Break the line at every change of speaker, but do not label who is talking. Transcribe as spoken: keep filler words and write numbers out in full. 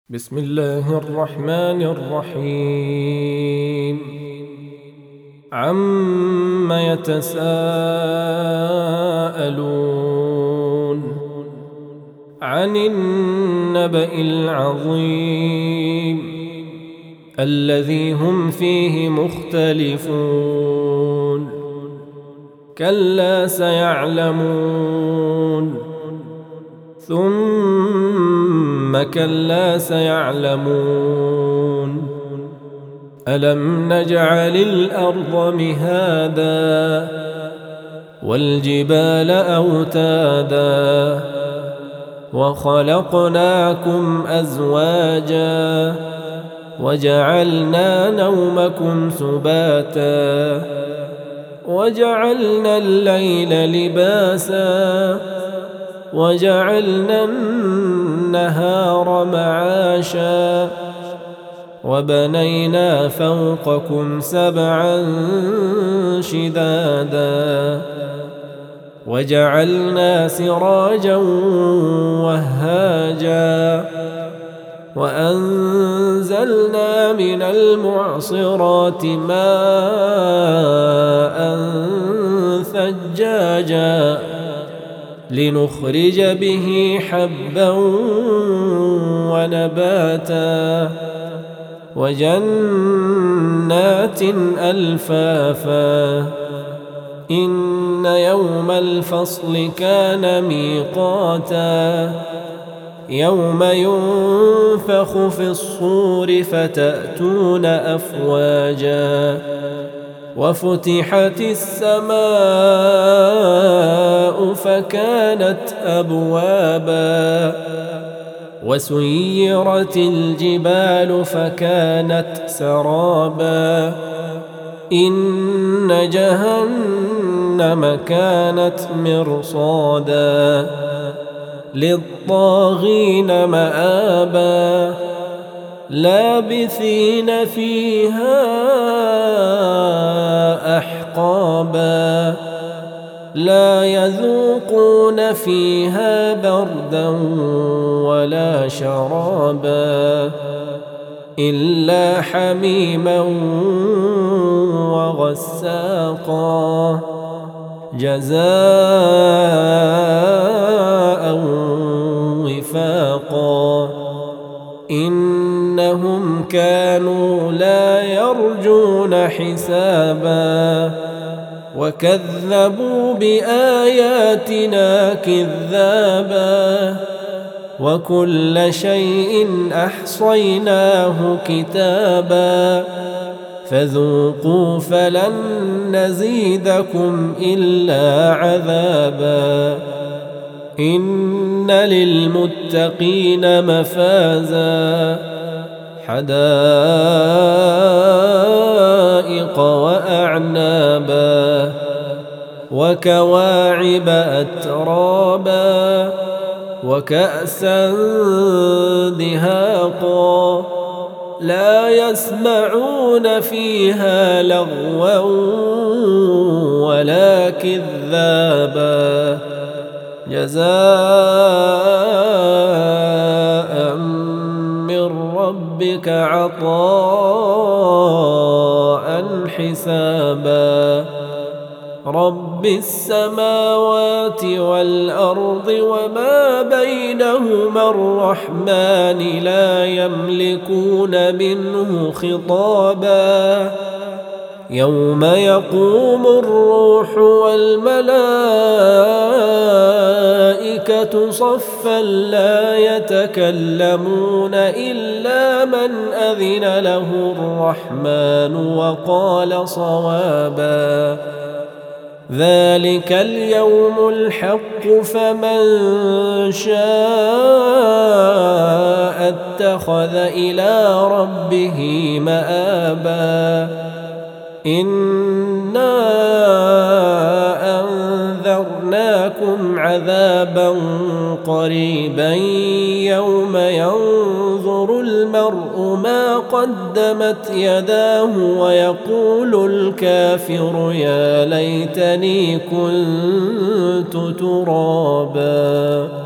بسم الله الرحمن الرحيم. عم يتساءلون عن النبأ العظيم الذي هم فيه مختلفون كلا سيعلمون ثم كلا سيعلمون ألم نجعل الأرض مهادا والجبال أوتادا وخلقناكم أزواجا وجعلنا نومكم سباتا وجعلنا الليل لباسا وجعلنا النهار معاشا وبنينا فوقكم سبعا شدادا وجعلنا سراجا وهاجا وأنزلنا من المعصرات ماء ثجاجا لنخرج به حبا ونباتا وجنات ألفافا إن يوم الفصل كان ميقاتا يوم ينفخ في الصور فتأتون أفواجا وفتحت السماء فكانت أبوابا وسيرت الجبال فكانت سرابا إن جهنم كانت مرصادا للطاغين مآبا لابثين فيها أحقابا لا يذوقون فيها بردا ولا شرابا إلا حميما وغساقا جزاء وفاقا إنهم كانوا لا يرجون حسابا وكذبوا بآياتنا كذابا وكل شيء أحصيناه كتابا فذوقوا فلن نزيدكم إلا عذابا إن للمتقين مفازا حدائق وأعنابا وكواعب أترابا وكأسا دهاقا لا يسمعون فيها لغوا ولا كذابا جزاء من ربك عطاء حسابا رب السماوات والأرض وما بينهما الرحمن لا يملكون منه خطابا يوم يقوم الروح والملائكة صفا لا يتكلمون إلا من أذن له الرحمن وقال صوابا ذلك اليوم الحق فمن شاء اتخذ إلى ربه مآبا إنا أنذرناكم عذابا قريبا يوم ينظر المرء ما قدمت يداه ويقول الكافر يا ليتني كنت ترابا.